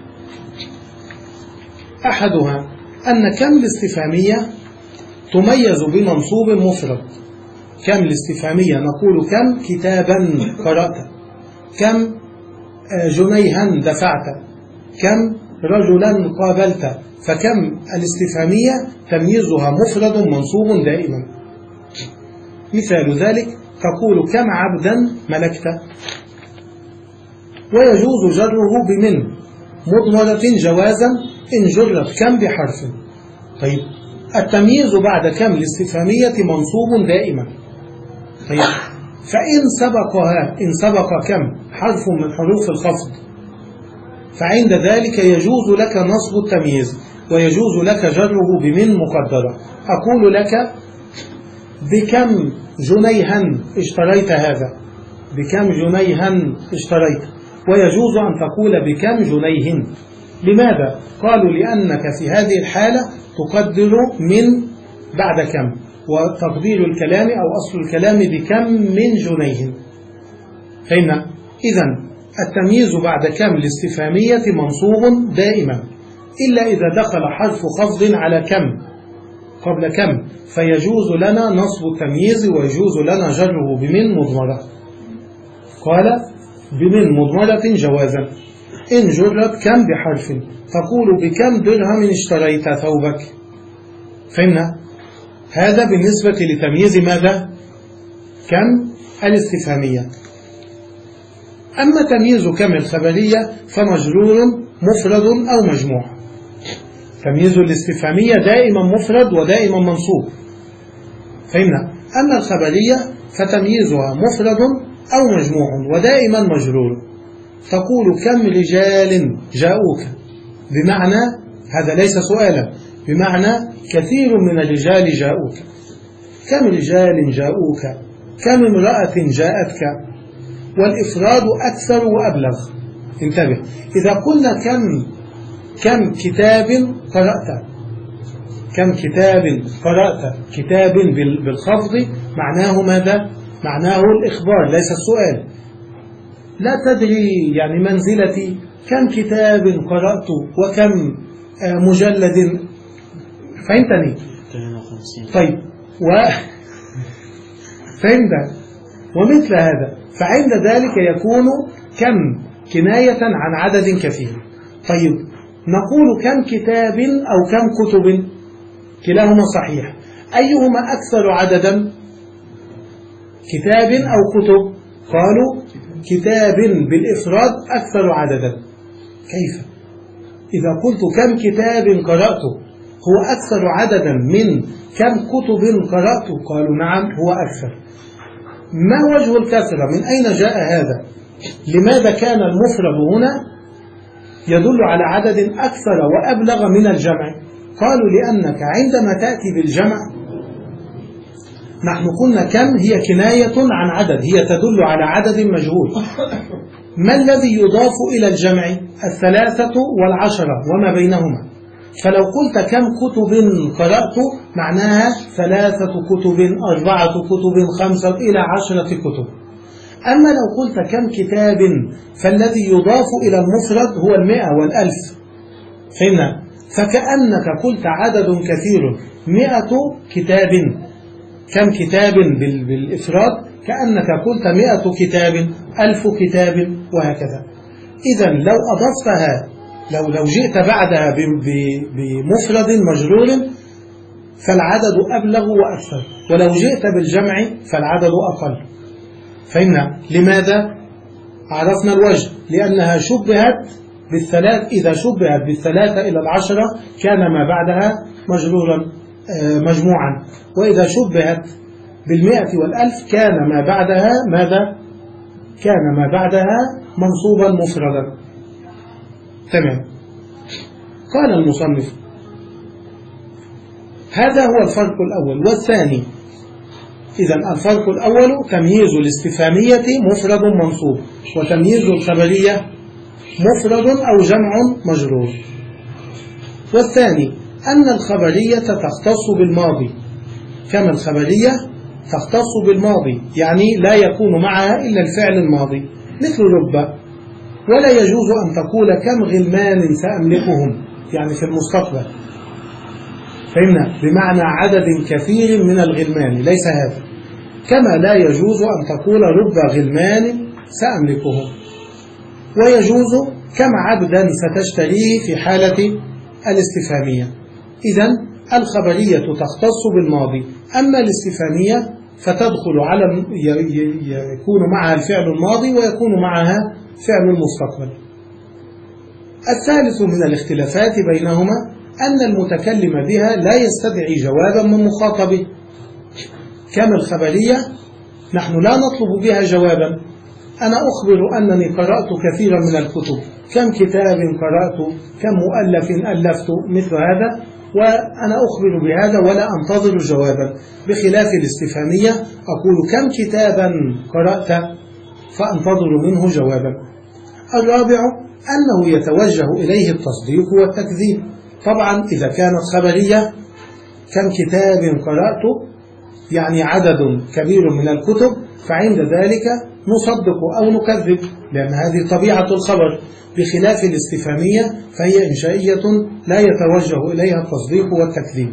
أحدها أن كم الاستفهامية تميز بمنصوب مفرد. كم الاستفهامية نقول: كم كتابا قرأت، كم جنيها دفعت، كم رجلا قابلت. فكم الاستفهامية تمييزها مفرد منصوب دائما. مثال ذلك: تقول: كم عبدا ملكت. ويجوز جره بمن مضمرة جوازا إن جرت كم بحرف. طيب، التمييز بعد كم الاستفهامية منصوب دائما. طيب، فإن سبقها إن سبق كم حرف من حروف الخفض، فعند ذلك يجوز لك نصب التمييز، ويجوز لك جره بمن مقدرة. أقول لك: بكم جنيها اشتريت هذا، بكم جنيها اشتريت. ويجوز أن تقول: بكم جنيه. لماذا؟ قالوا: لأنك في هذه الحالة تقدر من بعد كم، وتقدير الكلام أو أصل الكلام بكم من جنيه. فهمنا؟ إذن التمييز بعد كم الاستفهامية منصوب دائما، إلا إذا دخل حرف خفض على كم قبل كم، فيجوز لنا نصب التمييز، ويجوز لنا جره بمن مضمرة. قال: بمن مضمرة جوازا إن جرت كم بحرف. تقول: بكم درهم اشتريت ثوبك. فهمنا؟ هذا بالنسبة لتمييز ماذا؟ كم الاستفهامية. أما تمييز كم الخبرية فمجرور مفرد أو مجموع. تمييز الاستفهامية دائما مفرد ودائما منصوب. فهمنا؟ أما الخبرية فتمييزها مفرد أو مجموع ودائما مجرور. تقول: كم رجال جاءوك، بمعنى هذا ليس سؤالا، بمعنى كثير من الرجال جاءوك. كم رجال جاءوك، كم امرأة جاءتك. والإفراد أكثر وأبلغ. انتبه، إذا قلنا كم كم كتاب قرأت، كم كتاب قرأت، كتاب بالخفض معناه ماذا؟ معناه الإخبار ليس السؤال. لا تدري يعني منزلتي، كم كتاب قرأت وكم مجلد. فهمتني؟ طيب، و فهمت؟ ومثل هذا، فعند ذلك يكون كم كناية عن عدد كثير. طيب، نقول كم كتاب أو كم كتب، كلاهما صحيح. أيهما أكثر عددا، كتاب أو كتب؟ قالوا: كتاب بالإفراد أكثر عددا. كيف؟ إذا قلت كم كتاب قرأت هو أكثر عددا من كم كتب قرأت؟ قالوا: نعم، هو أكثر. ما وجه الكسرة؟ من أين جاء هذا؟ لماذا كان المفرد هنا يدل على عدد أكثر وأبلغ من الجمع؟ قالوا لأنك عندما تأتي بالجمع، نحن قلنا كم هي كناية عن عدد، هي تدل على عدد مجهول. ما الذي يضاف إلى الجمع؟ الثلاثة والعشرة وما بينهما. فلو قلت كم كتب قرأت معناها ثلاثة كتب، أربعة كتب، خمسة إلى عشرة كتب. أما لو قلت كم كتاب فالذي يضاف إلى المفرد هو المئة والألف. فهمنا؟ فكأنك قلت عدد كثير مئة كتاب. كم كتاب بالإفراد؟ كأنك قلت مئة كتاب، ألف كتاب، وهكذا. إذن لو أضفتها، لو لو جئت بعدها بمفرد مجرور فالعدد أبلغ وأكثر، ولو جئت بالجمع فالعدد أقل. فهمنا؟ لماذا؟ عرفنا الوجه، لأنها شبهت بالثلاث، إذا شبهت بالثلاثة إلى العشرة كان ما بعدها مجرورا مجموعا، وإذا شبهت بالمئة والألف كان ما بعدها ماذا؟ كان ما بعدها منصوبا مفردا. تمام. قال المصنف: هذا هو الفرق الأول. والثاني، إذن الفرق الأول تمييز الاستفهامية مفرد منصوب، وتمييز الخبرية مفرد أو جمع مجرور. والثاني أن الخبرية تختص بالماضي، كما الخبرية تختص بالماضي، يعني لا يكون معها إلا الفعل الماضي، مثل رب. ولا يجوز أن تقول كم غلمان سأملكهم، يعني في المستقبل. فهمنا؟ بمعنى عدد كثير من الغلمان، ليس هذا. كما لا يجوز أن تقول رب غلمان سأملكهم. ويجوز كم عبدا ستشتريه في حالة الاستفهامية. إذن الخبرية تختص بالماضي، أما الاستفهامية فتدخل على يكون معها الفعل الماضي ويكون معها فعل المستقبل. الثالث من الاختلافات بينهما أن المتكلم بها لا يستدعي جوابا من مخاطبه. كما الخبرية نحن لا نطلب بها جوابا. أنا أخبر أنني قرأت كثيرا من الكتب، كم كتاب قرأت، كم مؤلف ألفت، مثل هذا، وأنا أخبر بهذا ولا أنتظر جوابا. بخلاف الاستفهامية أقول كم كتابا قرأت فأنتظر منه جوابا. الرابع أنه يتوجه إليه التصديق والتكذيب. طبعا إذا كانت خبرية كم كتاب قرأت يعني عدد كبير من الكتب، فعند ذلك نصدق أو نكذب، لأن هذه طبيعة الخبر. بخلاف الاستفهامية فهي إنشائية لا يتوجه إليها التصديق والتكذيب.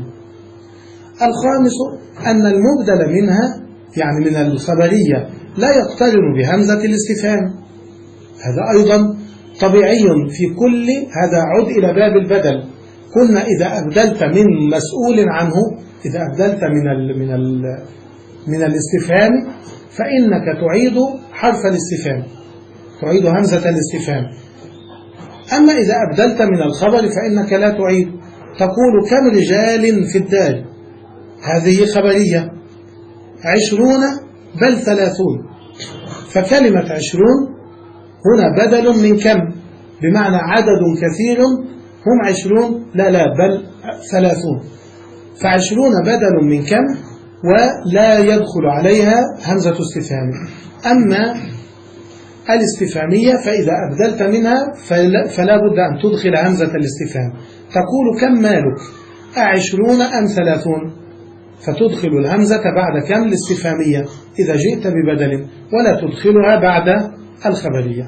الخامس أن المبدل منها يعني من الخبرية لا يقترن بهمزة الاستفهام. هذا أيضا طبيعي في كل، هذا عد إلى باب البدل. قلنا إذا أبدلت من مسؤول عنه، إذا أبدلت من ال من ال من الاستفهام فإنك تعيد حرف الاستفهام، تعيد همزة الاستفهام. أما إذا أبدلت من الخبر فإنك لا تعيد. تقول كم رجال في الدار، هذه خبرية. عشرون بل ثلاثون، فكلمة عشرون هنا بدل من كم، بمعنى عدد كثير هم عشرون، لا لا بل ثلاثون. فعشرون بدل من كم ولا يدخل عليها همزة استفهام. أما الاستفهامية فإذا أبدلت منها فلا بد أن تدخل همزة الاستفهام. تقول كم مالك، أعشرون أم ثلاثون، فتدخل الهمزة بعد كم الاستفهامية إذا جئت ببدل، ولا تدخلها بعد الخبرية.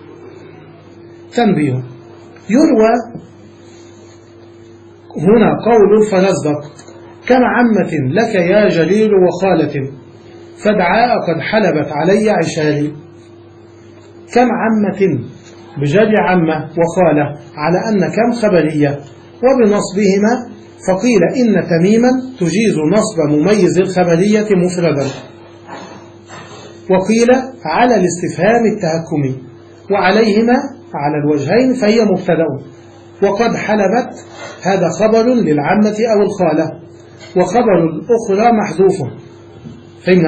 تنبيه: يروى هنا قول فنصدق كم عمة لك يا جرير وخالة فدعاء قد حلبت علي عشاري. كم عمة بجر عمة وخالة على أن كم خبرية، وبنصبهما فقيل إن تميما تجيز نصب مميز الخبرية مفردا، وقيل على الاستفهام التهكمي، وعليهما على الوجهين فهي مبتدأ. وقد حلبت هذا خبر للعمة أو الخالة، وخبر الأخرى محذوف. فهمنا؟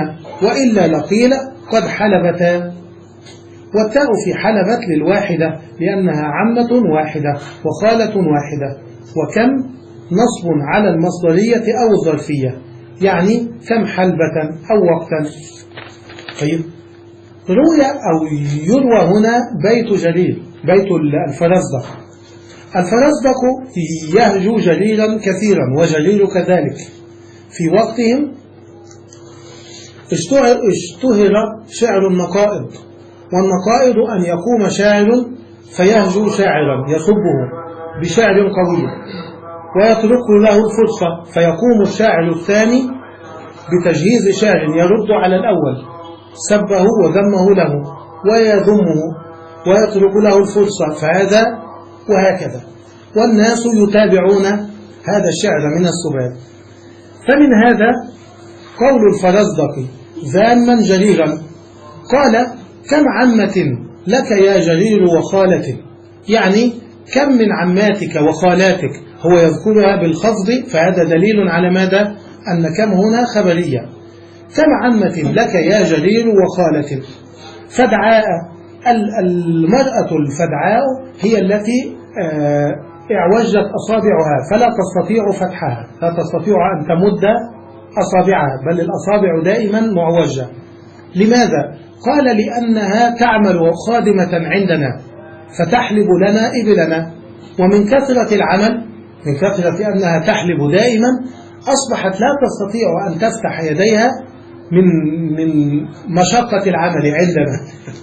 وإلا لقيل قد حلبتا. والتاء في حلبت للواحدة لأنها عمة واحدة وخالة واحدة. وكم نصب على المصدرية أو الظرفية، يعني كم حلبة أو وقتا. طيب، روي أو يروى هنا بيت جرير، بيت الفرزدق. الفرزدق يهجو جريرا كثيرا وجرير كذلك. في وقتهم اشتهر, اشتهر شعر النقائض، والنقائض أن يقوم شاعر فيهجو شاعرا يسبه بشعر قوي ويترك له الفرصة، فيقوم الشاعر الثاني بتجهيز شعر يرد على الأول سبه وذمه له ويذمه ويترك له الفرصة، فهذا وهكذا. والناس يتابعون هذا الشعر من السبات. فمن هذا قول الفرزدق ذاما جريرا قال: كم عمة لك يا جرير وخالة، يعني كم من عماتك وخالاتك، هو يذكرها بالخفض، فهذا دليل على ماذا؟ أن كم هنا خبرية. كم عمة لك يا جرير وخالة. فدعاء، المرأة الفدعاء هي التي اعوجت أصابعها فلا تستطيع فتحها، لا تستطيع أن تمد أصابعها، بل الأصابع دائما معوجة. لماذا؟ قال: لأنها تعمل خادمة عندنا فتحلب لنا إبلنا، ومن كثرة العمل، من كثرة أنها تحلب دائما، أصبحت لا تستطيع أن تفتح يديها من من مشقة العمل عندنا.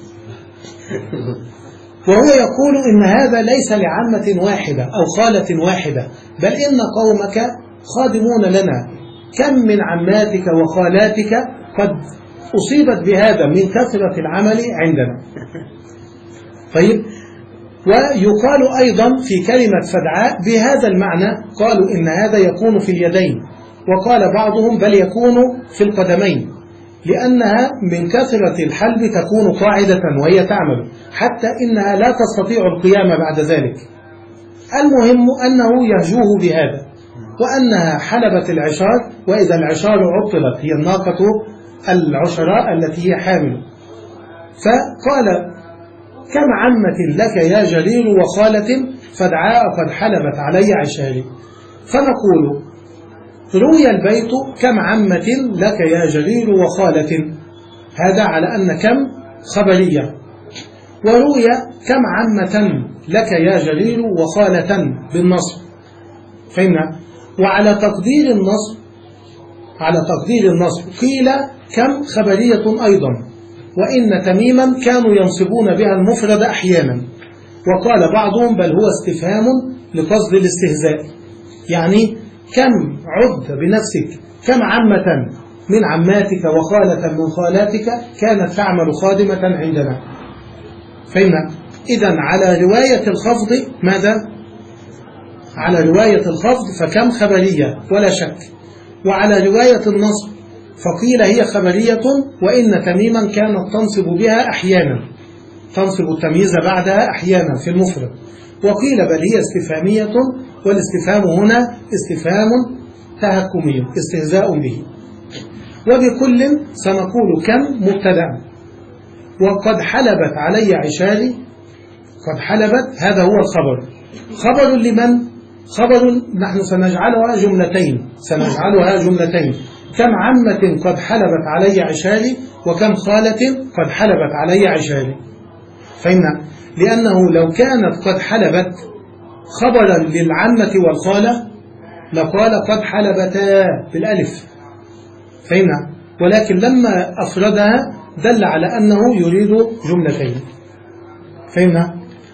وهو يقول إن هذا ليس لعمة واحدة أو خالة واحدة، بل إن قومك خادمون لنا، كم من عماتك وخالاتك قد أصيبت بهذا من كثرة العمل عندنا. طيب، ويقال أيضا في كلمة فدعاء بهذا المعنى، قالوا إن هذا يكون في اليدين، وقال بعضهم بل يكون في القدمين، لأنها من كثرة الحلب تكون قاعدة وهي تعمل حتى إنها لا تستطيع القيام بعد ذلك. المهم أنه يهجوه بهذا، وأنها حلبت العشار، وإذا العشار عطلت هي الناقة العشراء التي هي حامل. فقال: كم عمة لك يا جرير وخالة فدعاء قد حلبت علي عشاري. فنقول: روي البيت كم عمة لك يا جرير وخالة، هذا على أن كم خبرية. وروي كم عمة لك يا جرير وخالة بالنصب، فهمنا. وعلى تقدير النصب، على تقدير النصب قيل كم خبرية أيضا، وإن تميما كانوا ينصبون بها المفرد أحيانا. وقال بعضهم بل هو استفهام لقصد الاستهزاء، يعني كم عد بنفسك، كم عمة من عماتك وخالة من خالاتك كانت تعمل خادمة عندنا. فهمنا. إذن على رواية الخفض ماذا؟ على رواية الخفض فكم خبرية ولا شك. وعلى رواية النصب فقيل هي خبرية، وإن تميما كانت تنصب بها أحيانا، تنصب التمييز بعدها أحيانا في المفرد. وقيل بل هي استفهامية، والاستفهام هنا استفهام تهكمي استهزاء به. وبكل سنقول كم مبتدأ. وقد حلبت علي عشاري، قد حلبت هذا هو الخبر. خبر لمن؟ خبر نحن سنجعلها جملتين، سنجعلها جملتين. كم عمة قد حلبت علي عشاري، وكم خالة قد حلبت علي عشاري. فهمنا. لأنه لو كانت قد حلبت خبرا للعمة والخالة لقال قد حلبتا بالألف، فهمنا. ولكن لما أفردها دل على أنه يريد جملتين، فهمنا.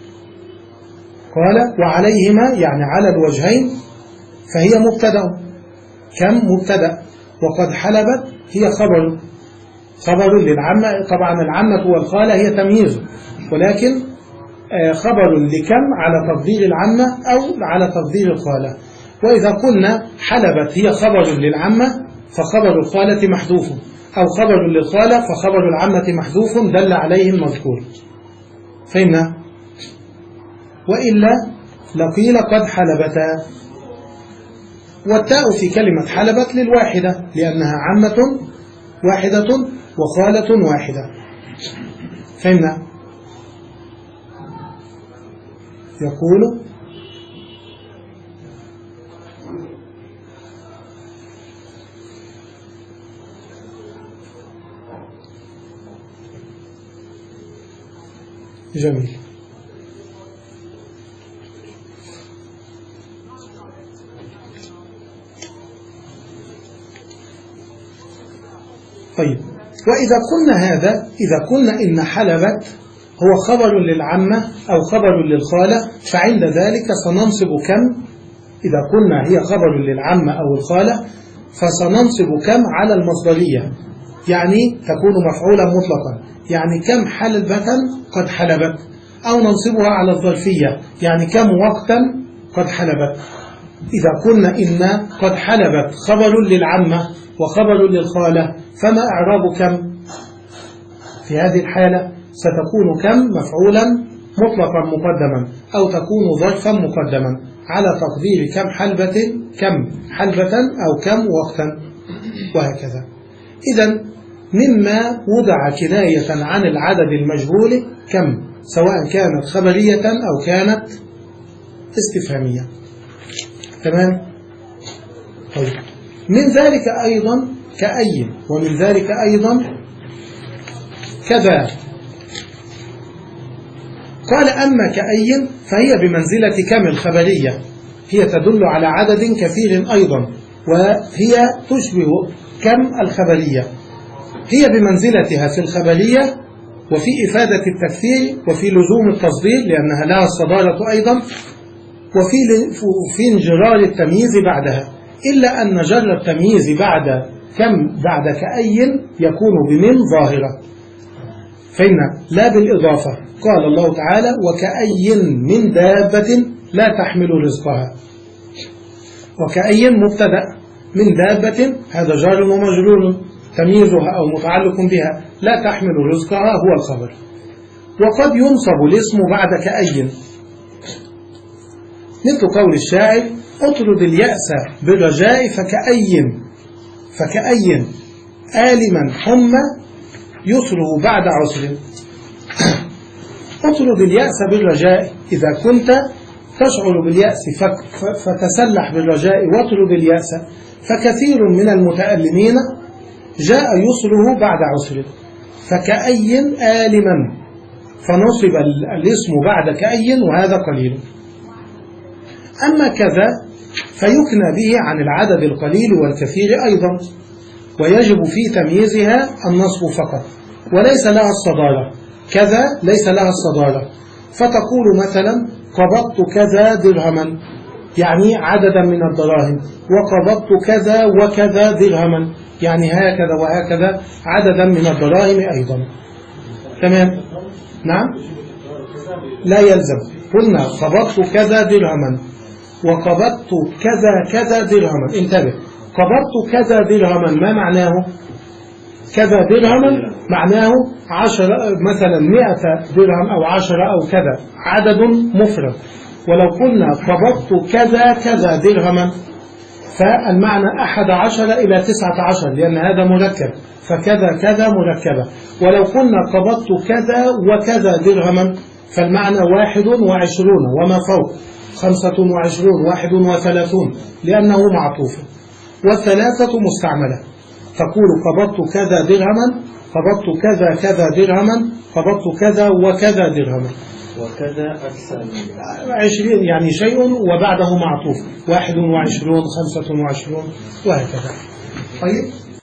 قال: وعليهما يعني على الوجهين فهي مبتدأ. كم مبتدأ، وقد حلبت هي خبر، خبر للعمة. طبعا العمة والخالة هي تمييز، ولكن خبر لكم على تقدير العمة أو على تقدير الخالة. وإذا قلنا حلبت هي خبر للعمة فخبر الخالة محذوف، أو خبر للخالة فخبر العمة محذوف دل عليه المذكور، فهمنا. وإلا لقيل قد حلبتا. والتاء في كلمة حلبت للواحدة لأنها عمة واحدة وخالة واحدة. فهمنا؟ يقول جميل. طيب، وإذا قلنا هذا، إذا قلنا إن حلبت هو خبر للعمة أو خبر للخالة، فعند ذلك سننصب كم. إذا قلنا هي خبر للعمة أو الخالة فسننصب كم على المصدرية، يعني تكون مفعولا مطلقا، يعني كم حلبة قد حلبت، أو ننصبها على الظرفية، يعني كم وقتا قد حلبت. إذا قلنا إن قد حلبت خبر للعمة وخبر للخالة، فما إعراب كم؟ في هذه الحالة ستكون كم مفعولا مطلقا مقدما، أو تكون ظرفا مقدما على تقدير كم حلبة، كم حلبة أو كم وقتا، وهكذا. إذن مما وضع كناية عن العدد المجهول كم، سواء كانت خبرية أو كانت استفهامية. تمام؟ طيب، من ذلك أيضا كأي، ومن ذلك أيضا كذا. قال أما كأي فهي بمنزلة كم الخبرية، هي تدل على عدد كثير أيضا، وهي تشبه كم الخبرية، هي بمنزلتها في الخبرية وفي إفادة التكثير وفي لزوم التصدير لأنها لها الصدارة أيضا، وفي في انجرار التمييز بعدها، إلا أن جر التمييز بعد كم بعد كأي يكون بمن ظاهرة، فإن لا بالإضافة. قال الله تعالى وكأي من دابة لا تحمل رزقها، وكأي مبتدأ، من دابة هذا جار ومجرور تمييزها أو متعلق بها، لا تحمل رزقها هو الخبر. وقد ينصب الاسم بعد كأي، مثل قول الشاعر اطرد اليأس بالرجاء فكأي فكأي آلما حمى يسره بعد عسر. اطرد اليأس بالرجاء، إذا كنت تشعر باليأس فتسلح بالرجاء واطرد اليأس، فكثير من المتألمين جاء يسره بعد عسر، فكأي آلما، فنصب الاسم بعد كأي وهذا قليل. أما كذا فيكنى به عن العدد القليل والكثير أيضا، ويجب في تمييزها النصب فقط وليس لها الصدارة. كذا ليس لها الصدارة، فتقول مثلا قبضت كذا درهما، يعني عددا من الدراهم، وقبضت كذا وكذا درهما، يعني هكذا وهكذا عددا من الدراهم أيضا. تمام؟ نعم؟ لا يلزم. قلنا قبضت كذا درهما وقبضت كذا كذا درهما. انتبه، قبضت كذا درهما ما معناه؟ كذا درهما معناه عشرة مثلا مئة درهم أو عشرة أو كذا، عدد مفرد. ولو قلنا قبضت كذا كذا درهما فالمعنى أحد عشر إلى تسعة عشر، لأن هذا مركب، فكذا كذا مركبة. ولو قلنا قبضت كذا وكذا درهما فالمعنى واحد وعشرون وما فوق، خمسة وعشرون، واحد وثلاثون، لأنه معطوف. والثلاثة مستعملة، تقول قبضت كذا درهما، قبضت كذا كذا درهما، قبضت كذا وكذا درهما. وكذا أكثر من عشرين يعني شيء وبعده معطوف، واحد وعشرون، خمسة وعشرون، وهكذا. طيب.